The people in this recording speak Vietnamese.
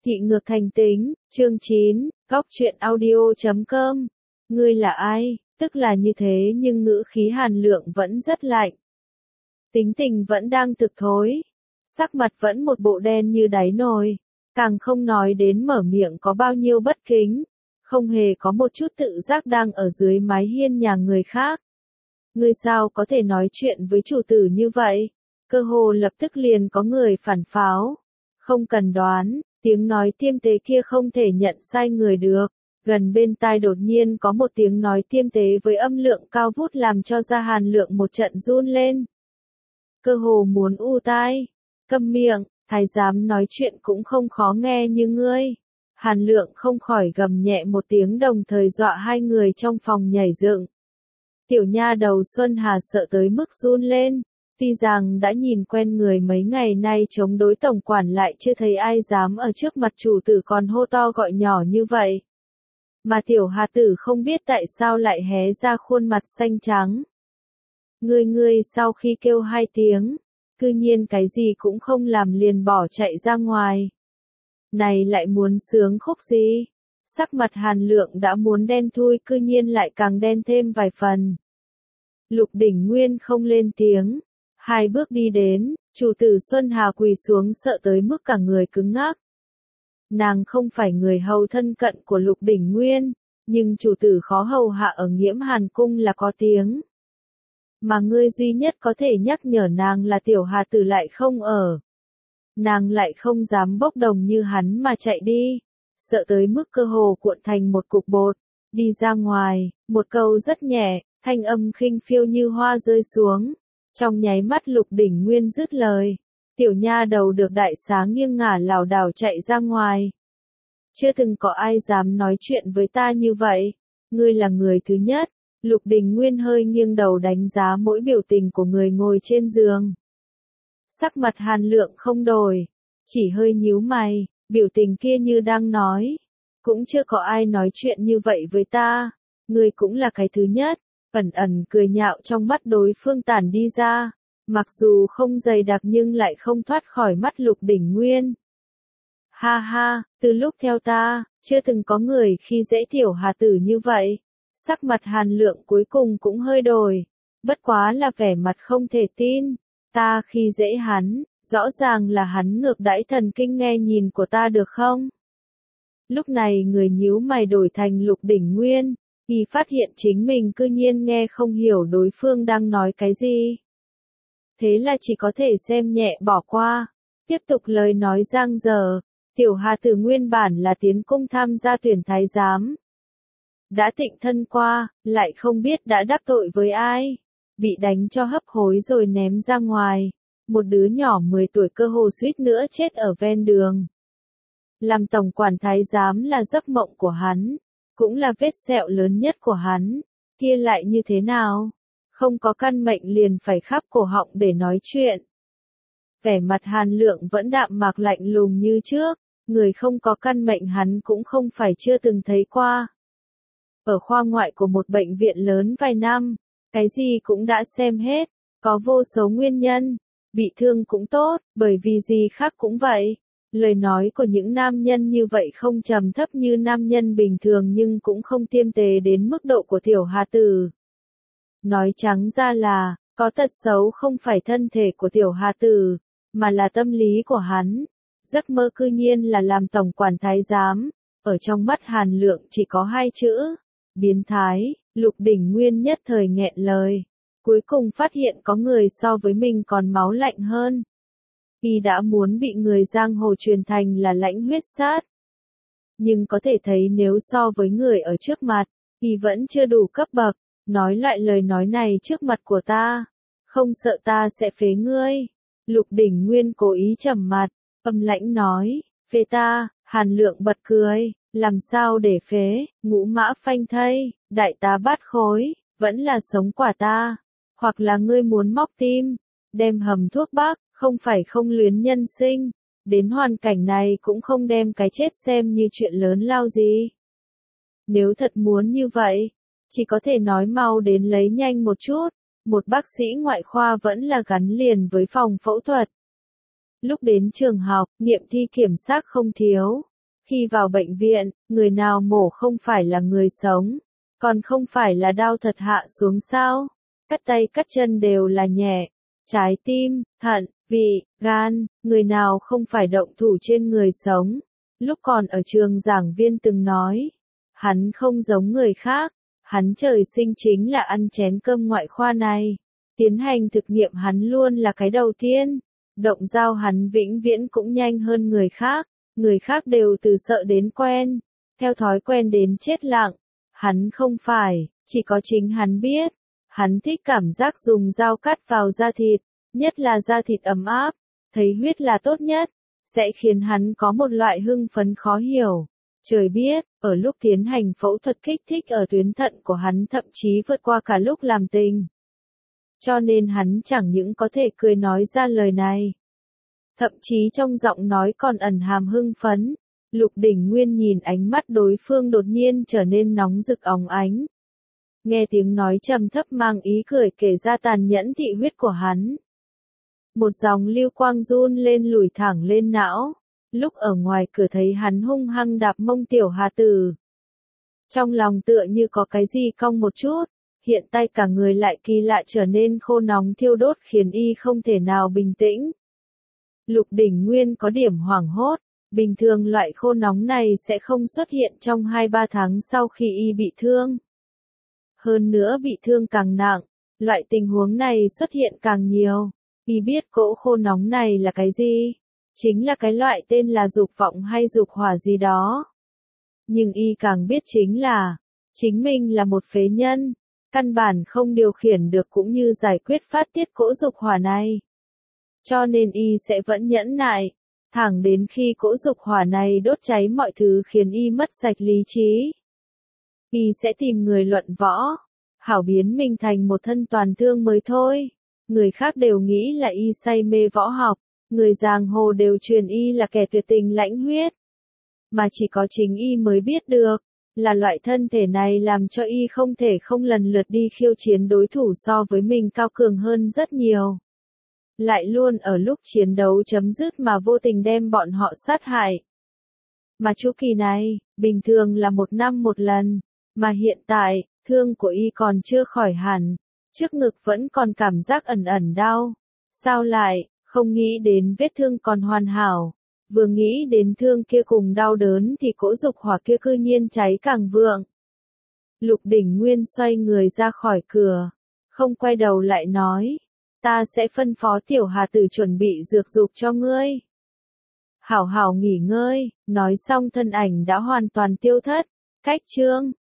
Thị ngược thành tính, chương 9, góc truyện audio.com. Ngươi là ai? Tức là như thế nhưng ngữ khí Hàn Lượng vẫn rất lạnh. Tính tình vẫn đang thực thối. Sắc mặt vẫn một bộ đen như đáy nồi. Càng không nói đến mở miệng có bao nhiêu bất kính. Không hề có một chút tự giác đang ở dưới mái hiên nhà người khác. Ngươi sao có thể nói chuyện với chủ tử như vậy? Cơ hồ lập tức liền có người phản pháo. Không cần đoán, tiếng nói tiêm tế kia không thể nhận sai người được. Gần bên tai đột nhiên có một tiếng nói tiêm tế với âm lượng cao vút làm cho da Hàn Lượng một trận run lên. Cơ hồ muốn u tai. Câm miệng, thái giám nói chuyện cũng không khó nghe như ngươi. Hàn Lượng không khỏi gầm nhẹ một tiếng đồng thời dọa hai người trong phòng nhảy dựng. Tiểu nha đầu Xuân Hà sợ tới mức run lên. Tuy rằng đã nhìn quen người mấy ngày nay chống đối tổng quản lại chưa thấy ai dám ở trước mặt chủ tử còn hô to gọi nhỏ như vậy. Mà tiểu Hà tử không biết tại sao lại hé ra khuôn mặt xanh trắng. Ngươi sau khi kêu hai tiếng, cư nhiên cái gì cũng không làm liền bỏ chạy ra ngoài. Này lại muốn sướng khúc gì? Sắc mặt Hàn Lượng đã muốn đen thui cư nhiên lại càng đen thêm vài phần. Lục Đỉnh Nguyên không lên tiếng. Hai bước đi đến, chủ tử Xuân Hà quỳ xuống sợ tới mức cả người cứng ngắc. Nàng không phải người hầu thân cận của Lục Đỉnh Nguyên, nhưng chủ tử khó hầu hạ ở Nghiễm Hàn Cung là có tiếng. Mà ngươi duy nhất có thể nhắc nhở nàng là tiểu Hà tử lại không ở. Nàng lại không dám bốc đồng như hắn mà chạy đi, sợ tới mức cơ hồ cuộn thành một cục bột, đi ra ngoài, một câu rất nhẹ, thanh âm khinh phiêu như hoa rơi xuống. Trong nháy mắt Lục Đỉnh Nguyên dứt lời, tiểu nha đầu được đại xá nghiêng ngả lảo đảo chạy ra ngoài. Chưa từng có ai dám nói chuyện với ta như vậy, ngươi là người thứ nhất. Lục Đỉnh Nguyên hơi nghiêng đầu đánh giá mỗi biểu tình của người ngồi trên giường. Sắc mặt Hàn Lượng không đổi, chỉ hơi nhíu mày, biểu tình kia như đang nói, cũng chưa có ai nói chuyện như vậy với ta, ngươi cũng là cái thứ nhất. Ẩn ẩn cười nhạo trong mắt đối phương tản đi ra, mặc dù không dày đặc nhưng lại không thoát khỏi mắt Lục Đỉnh Nguyên. Ha ha, từ lúc theo ta, chưa từng có người khi dễ tiểu Hà tử như vậy. Sắc mặt Hàn Lượng cuối cùng cũng hơi đổi, bất quá là vẻ mặt không thể tin. Ta khi dễ hắn, rõ ràng là hắn ngược đãi thần kinh nghe nhìn của ta được không? Lúc này người nhíu mày đổi thành Lục Đỉnh Nguyên. Y phát hiện chính mình cư nhiên nghe không hiểu đối phương đang nói cái gì. Thế là chỉ có thể xem nhẹ bỏ qua. Tiếp tục lời nói giang dở. Tiểu Hà tử nguyên bản là tiến cung tham gia tuyển thái giám. Đã tịnh thân qua, lại không biết đã đắc tội với ai. Bị đánh cho hấp hối rồi ném ra ngoài. Một đứa nhỏ 10 tuổi cơ hồ suýt nữa chết ở ven đường. Làm tổng quản thái giám là giấc mộng của hắn. Cũng là vết sẹo lớn nhất của hắn, kia lại như thế nào? Không có căn mệnh liền phải khắp cổ họng để nói chuyện. Vẻ mặt Hàn Lượng vẫn đạm mạc lạnh lùng như trước, người không có căn mệnh hắn cũng không phải chưa từng thấy qua. Ở khoa ngoại của một bệnh viện lớn vài năm, cái gì cũng đã xem hết, có vô số nguyên nhân, bị thương cũng tốt, bởi vì gì khác cũng vậy. Lời nói của những nam nhân như vậy không trầm thấp như nam nhân bình thường nhưng cũng không tiêm tế đến mức độ của tiểu Hà tử. Nói trắng ra là, có tật xấu không phải thân thể của tiểu Hà tử, mà là tâm lý của hắn. Giấc mơ cư nhiên là làm tổng quản thái giám, ở trong mắt Hàn Lượng chỉ có hai chữ, biến thái. Lục Đỉnh Nguyên nhất thời nghẹn lời, cuối cùng phát hiện có người so với mình còn máu lạnh hơn. Y đã muốn bị người giang hồ truyền thành là lãnh huyết sát. Nhưng có thể thấy nếu so với người ở trước mặt, Y vẫn chưa đủ cấp bậc, nói loại lời nói này trước mặt của ta. Không sợ ta sẽ phế ngươi. Lục Đỉnh Nguyên cố ý trầm mặt, âm lãnh nói, phế ta. Hàn Lượng bật cười, làm sao để phế, ngũ mã phanh thây, đại tá bát khối, vẫn là sống quả ta. Hoặc là ngươi muốn móc tim, đem hầm thuốc bắc. Không phải không luyến nhân sinh, đến hoàn cảnh này cũng không đem cái chết xem như chuyện lớn lao gì. Nếu thật muốn như vậy, chỉ có thể nói mau đến lấy nhanh một chút, một bác sĩ ngoại khoa vẫn là gắn liền với phòng phẫu thuật. Lúc đến trường học, nghiệm thi kiểm xác không thiếu, Khi vào bệnh viện, người nào mổ không phải là người sống, còn không phải là đau thật hạ xuống sao? Cắt tay cắt chân đều là nhẹ. Trái tim, thận, vị, gan, người nào không phải động thủ trên người sống. Lúc còn ở trường giảng viên từng nói, hắn không giống người khác, hắn trời sinh chính là ăn chén cơm ngoại khoa này. Tiến hành thực nghiệm hắn luôn là cái đầu tiên. Động dao hắn vĩnh viễn cũng nhanh hơn người khác đều từ sợ đến quen, theo thói quen đến chết lặng. Hắn không phải, chỉ có chính hắn biết. Hắn thích cảm giác dùng dao cắt vào da thịt, nhất là da thịt ấm áp, thấy huyết là tốt nhất, sẽ khiến hắn có một loại hưng phấn khó hiểu. Trời biết, ở lúc tiến hành phẫu thuật kích thích ở tuyến thận của hắn thậm chí vượt qua cả lúc làm tình. Cho nên hắn chẳng những có thể cười nói ra lời này. Thậm chí trong giọng nói còn ẩn hàm hưng phấn. Lục Đỉnh Nguyên nhìn ánh mắt đối phương đột nhiên trở nên nóng rực óng ánh. Nghe tiếng nói trầm thấp mang ý cười kể ra tàn nhẫn thị huyết của hắn. Một dòng lưu quang run lên lùi thẳng lên não. Lúc ở ngoài cửa thấy hắn hung hăng đạp mông Tiểu Hà Tử. Trong lòng tựa như có cái gì cong một chút, hiện tay cả người lại kỳ lạ trở nên khô nóng thiêu đốt khiến y không thể nào bình tĩnh. Lục Đỉnh Nguyên có điểm hoảng hốt, bình thường loại khô nóng này sẽ không xuất hiện trong 2-3 tháng sau khi y bị thương. Hơn nữa bị thương càng nặng, loại tình huống này xuất hiện càng nhiều. Y biết cỗ khô nóng này là cái gì? Chính là cái loại tên là dục vọng hay dục hỏa gì đó. Nhưng y càng biết chính là, chính mình là một phế nhân, căn bản không điều khiển được cũng như giải quyết phát tiết cỗ dục hỏa này. Cho nên y sẽ vẫn nhẫn nại, thẳng đến khi cỗ dục hỏa này đốt cháy mọi thứ khiến y mất sạch lý trí. Y sẽ tìm người luận võ, hảo biến mình thành một thân toàn thương mới thôi. Người khác đều nghĩ là y say mê võ học, người giang hồ đều truyền y là kẻ tuyệt tình lãnh huyết. Mà chỉ có chính y mới biết được, là loại thân thể này làm cho y không thể không lần lượt đi khiêu chiến đối thủ so với mình cao cường hơn rất nhiều. Lại luôn ở lúc chiến đấu chấm dứt mà vô tình đem bọn họ sát hại. Mà chu kỳ này, bình thường là 1 năm một lần, mà hiện tại, thương của y còn chưa khỏi hẳn, trước ngực vẫn còn cảm giác ẩn ẩn đau. Sao lại, không nghĩ đến vết thương còn hoàn hảo, vừa nghĩ đến thương kia cùng đau đớn thì cỗ dục hỏa kia cư nhiên cháy càng vượng. Lục Đỉnh Nguyên xoay người ra khỏi cửa, không quay đầu lại nói, ta sẽ phân phó Tiểu Hà Tử chuẩn bị dược dục cho ngươi. Hảo hảo nghỉ ngơi, nói xong thân ảnh đã hoàn toàn tiêu thất. Cách chương